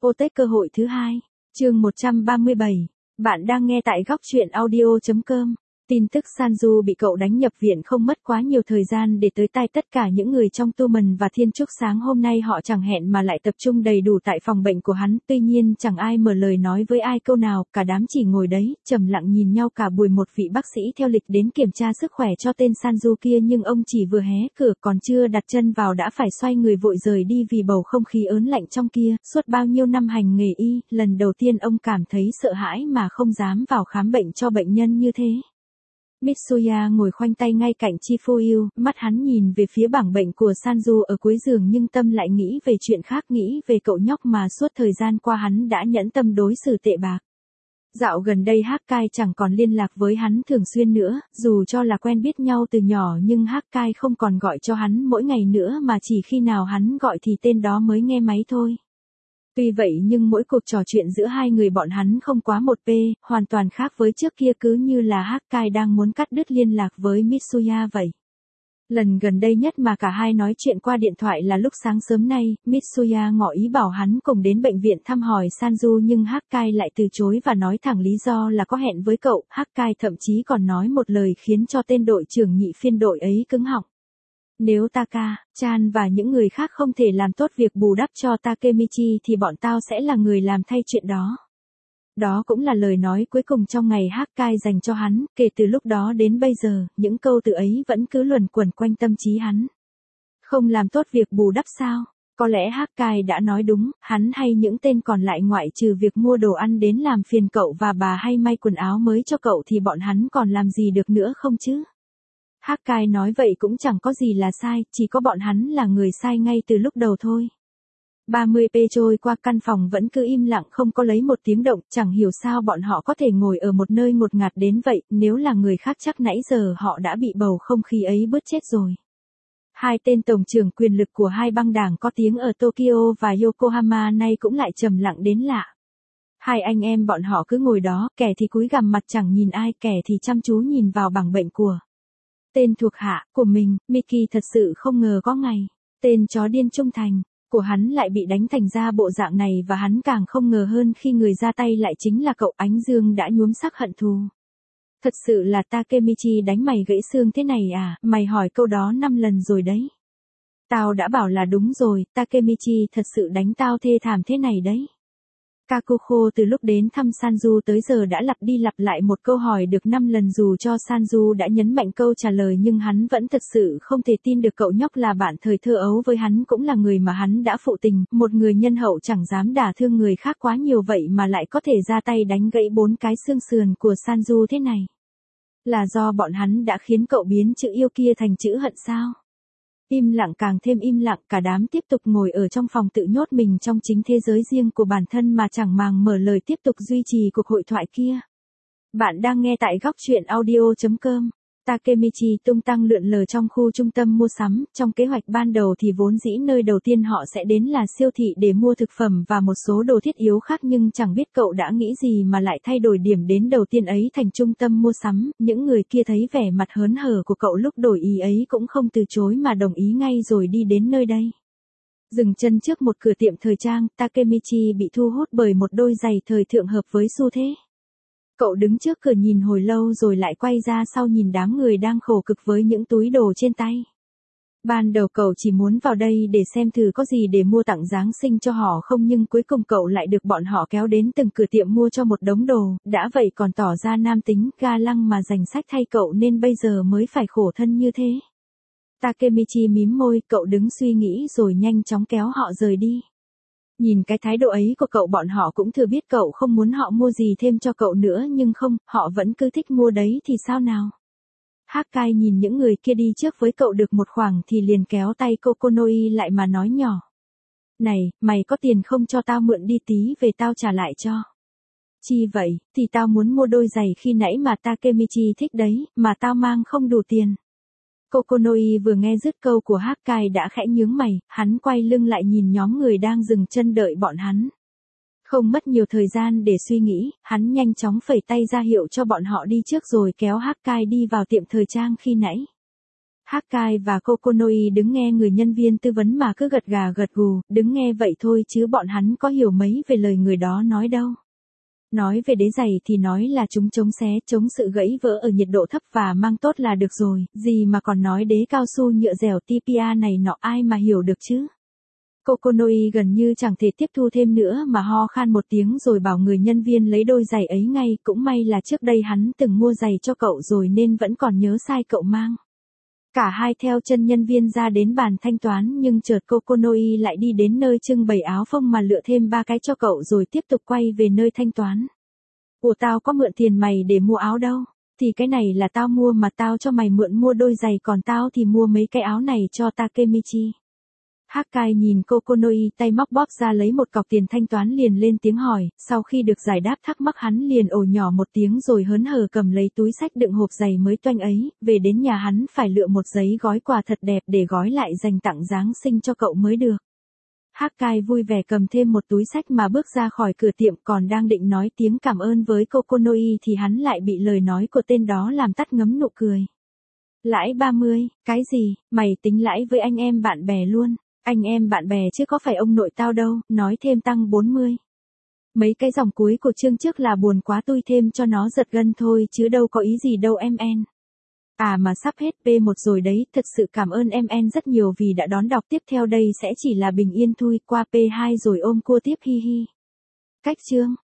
Apotech cơ hội thứ hai. Chương 137. Bạn đang nghe tại góc truyện audio.com. Tin tức Sanju bị cậu đánh nhập viện không mất quá nhiều thời gian để tới tai tất cả những người trong Tu Mần và Thiên Trúc. Sáng hôm nay họ chẳng hẹn mà lại tập trung đầy đủ tại phòng bệnh của hắn, tuy nhiên chẳng ai mở lời nói với ai câu nào, cả đám chỉ ngồi đấy, trầm lặng nhìn nhau cả buổi. Một vị bác sĩ theo lịch đến kiểm tra sức khỏe cho tên Sanju kia, nhưng ông chỉ vừa hé cửa còn chưa đặt chân vào đã phải xoay người vội rời đi vì bầu không khí ớn lạnh trong kia. Suốt bao nhiêu năm hành nghề y, lần đầu tiên ông cảm thấy sợ hãi mà không dám vào khám bệnh cho bệnh nhân như thế. Mitsuya ngồi khoanh tay ngay cạnh Chifuyu, mắt hắn nhìn về phía bảng bệnh của Sanju ở cuối giường nhưng tâm lại nghĩ về chuyện khác, nghĩ về cậu nhóc mà suốt thời gian qua hắn đã nhẫn tâm đối xử tệ bạc. Dạo gần đây Hakai chẳng còn liên lạc với hắn thường xuyên nữa, dù cho là quen biết nhau từ nhỏ nhưng Hakai không còn gọi cho hắn mỗi ngày nữa mà chỉ khi nào hắn gọi thì tên đó mới nghe máy thôi. Tuy vậy nhưng mỗi cuộc trò chuyện giữa hai người bọn hắn không quá 1p, hoàn toàn khác với trước kia, cứ như là Hakai đang muốn cắt đứt liên lạc với Mitsuya vậy. Lần gần đây nhất mà cả hai nói chuyện qua điện thoại là lúc sáng sớm nay, Mitsuya ngỏ ý bảo hắn cùng đến bệnh viện thăm hỏi Sanju nhưng Hakai lại từ chối và nói thẳng lý do là có hẹn với cậu. Hakai thậm chí còn nói một lời khiến cho tên đội trưởng nhị phiên đội ấy cứng họng. Nếu Taka-chan và những người khác không thể làm tốt việc bù đắp cho Takemichi thì bọn tao sẽ là người làm thay chuyện đó. Đó cũng là lời nói cuối cùng trong ngày Hakai dành cho hắn, kể từ lúc đó đến bây giờ, những câu từ ấy vẫn cứ luẩn quẩn quanh tâm trí hắn. Không làm tốt việc bù đắp sao? Có lẽ Hakai đã nói đúng, hắn hay những tên còn lại ngoại trừ việc mua đồ ăn đến làm phiền cậu và bà hay may quần áo mới cho cậu thì bọn hắn còn làm gì được nữa không chứ? Hakai nói vậy cũng chẳng có gì là sai, chỉ có bọn hắn là người sai ngay từ lúc đầu thôi. 30p trôi qua, căn phòng vẫn cứ im lặng không có lấy một tiếng động, chẳng hiểu sao bọn họ có thể ngồi ở một nơi ngột ngạt đến vậy, nếu là người khác chắc nãy giờ họ đã bị bầu không khí ấy bứt chết rồi. Hai tên tổng trưởng quyền lực của hai băng đảng có tiếng ở Tokyo và Yokohama nay cũng lại trầm lặng đến lạ. Hai anh em bọn họ cứ ngồi đó, kẻ thì cúi gằm mặt chẳng nhìn ai, kẻ thì chăm chú nhìn vào bảng bệnh của tên thuộc hạ của mình. Miki thật sự không ngờ có ngày, tên chó điên trung thành của hắn lại bị đánh thành ra bộ dạng này, và hắn càng không ngờ hơn khi người ra tay lại chính là cậu. Ánh dương đã nhuốm sắc hận thù. Thật sự là Takemichi đánh mày gãy xương thế này à, mày hỏi câu đó 5 lần rồi đấy. Tao đã bảo là đúng rồi, Takemichi thật sự đánh tao thê thảm thế này đấy. Kakuko từ lúc đến thăm Sanju tới giờ đã lặp đi lặp lại một câu hỏi được 5 lần, dù cho Sanju đã nhấn mạnh câu trả lời nhưng hắn vẫn thật sự không thể tin được cậu nhóc là bạn thời thơ ấu với hắn, cũng là người mà hắn đã phụ tình, một người nhân hậu chẳng dám đả thương người khác quá nhiều vậy mà lại có thể ra tay đánh gãy 4 cái xương sườn của Sanju thế này. Là do bọn hắn đã khiến cậu biến chữ yêu kia thành chữ hận sao? Im lặng càng thêm im lặng, cả đám tiếp tục ngồi ở trong phòng tự nhốt mình trong chính thế giới riêng của bản thân mà chẳng màng mở lời tiếp tục duy trì cuộc hội thoại kia. Bạn đang nghe tại góc truyện audio.com. Takemichi tung tăng lượn lờ trong khu trung tâm mua sắm, trong kế hoạch ban đầu thì vốn dĩ nơi đầu tiên họ sẽ đến là siêu thị để mua thực phẩm và một số đồ thiết yếu khác, nhưng chẳng biết cậu đã nghĩ gì mà lại thay đổi điểm đến đầu tiên ấy thành trung tâm mua sắm. Những người kia thấy vẻ mặt hớn hở của cậu lúc đổi ý ấy cũng không từ chối mà đồng ý ngay rồi đi đến nơi đây. Dừng chân trước một cửa tiệm thời trang, Takemichi bị thu hút bởi một đôi giày thời thượng hợp với xu thế. Cậu đứng trước cửa nhìn hồi lâu rồi lại quay ra sau nhìn đám người đang khổ cực với những túi đồ trên tay. Ban đầu cậu chỉ muốn vào đây để xem thử có gì để mua tặng Giáng sinh cho họ không, nhưng cuối cùng cậu lại được bọn họ kéo đến từng cửa tiệm mua cho một đống đồ, đã vậy còn tỏ ra nam tính, ga lăng mà dành sách thay cậu nên bây giờ mới phải khổ thân như thế. Takemichi mím môi, cậu đứng suy nghĩ rồi nhanh chóng kéo họ rời đi. Nhìn cái thái độ ấy của cậu bọn họ cũng thừa biết cậu không muốn họ mua gì thêm cho cậu nữa, nhưng không, họ vẫn cứ thích mua đấy thì sao nào. Hakai nhìn những người kia đi trước với cậu được một khoảng thì liền kéo tay Kokonoi lại mà nói nhỏ. Này, mày có tiền không, cho tao mượn đi tí về tao trả lại cho. Chi vậy, thì tao muốn mua đôi giày khi nãy mà Takemichi thích đấy, mà tao mang không đủ tiền. Kokonoi vừa nghe dứt câu của Hakai đã khẽ nhướng mày, hắn quay lưng lại nhìn nhóm người đang dừng chân đợi bọn hắn. Không mất nhiều thời gian để suy nghĩ, hắn nhanh chóng phẩy tay ra hiệu cho bọn họ đi trước rồi kéo Hakai đi vào tiệm thời trang khi nãy. Hakai và Kokonoi đứng nghe người nhân viên tư vấn mà cứ gật gà gật gù, đứng nghe vậy thôi chứ bọn hắn có hiểu mấy về lời người đó nói đâu. Nói về đế giày thì nói là chúng chống xé, chống sự gãy vỡ ở nhiệt độ thấp và mang tốt là được rồi, gì mà còn nói đế cao su nhựa dẻo TPA này nọ ai mà hiểu được chứ. Kokonoi gần như chẳng thể tiếp thu thêm nữa mà ho khan một tiếng rồi bảo người nhân viên lấy đôi giày ấy ngay, cũng may là trước đây hắn từng mua giày cho cậu rồi nên vẫn còn nhớ size cậu mang. Cả hai theo chân nhân viên ra đến bàn thanh toán nhưng chợt Kokonoi lại đi đến nơi trưng bày áo phông mà lựa thêm 3 cái cho cậu rồi tiếp tục quay về nơi thanh toán. Ủa tao có mượn tiền mày để mua áo đâu, thì cái này là tao mua mà tao cho mày mượn mua đôi giày còn tao thì mua mấy cái áo này cho Takemichi. Hakai nhìn Kokonoi tay móc bóp ra lấy một cọc tiền thanh toán liền lên tiếng hỏi, sau khi được giải đáp thắc mắc hắn liền ồ nhỏ một tiếng rồi hớn hở cầm lấy túi xách đựng hộp giày mới toanh ấy, về đến nhà hắn phải lựa một giấy gói quà thật đẹp để gói lại dành tặng Giáng sinh cho cậu mới được. Hakai vui vẻ cầm thêm một túi xách mà bước ra khỏi cửa tiệm còn đang định nói tiếng cảm ơn với Kokonoi thì hắn lại bị lời nói của tên đó làm tắt ngấm nụ cười. Lãi 30, cái gì, mày tính lãi với anh em bạn bè luôn. Anh em bạn bè chứ có phải ông nội tao đâu, nói thêm tăng 40. Mấy cái dòng cuối của chương trước là buồn quá tui thêm cho nó giật gân thôi chứ đâu có ý gì đâu em en. À mà sắp hết P1 rồi đấy, thật sự cảm ơn em en rất nhiều vì đã đón đọc tiếp theo đây sẽ chỉ là bình yên thui qua P2 rồi ôm cua tiếp hi hi. Cách chương.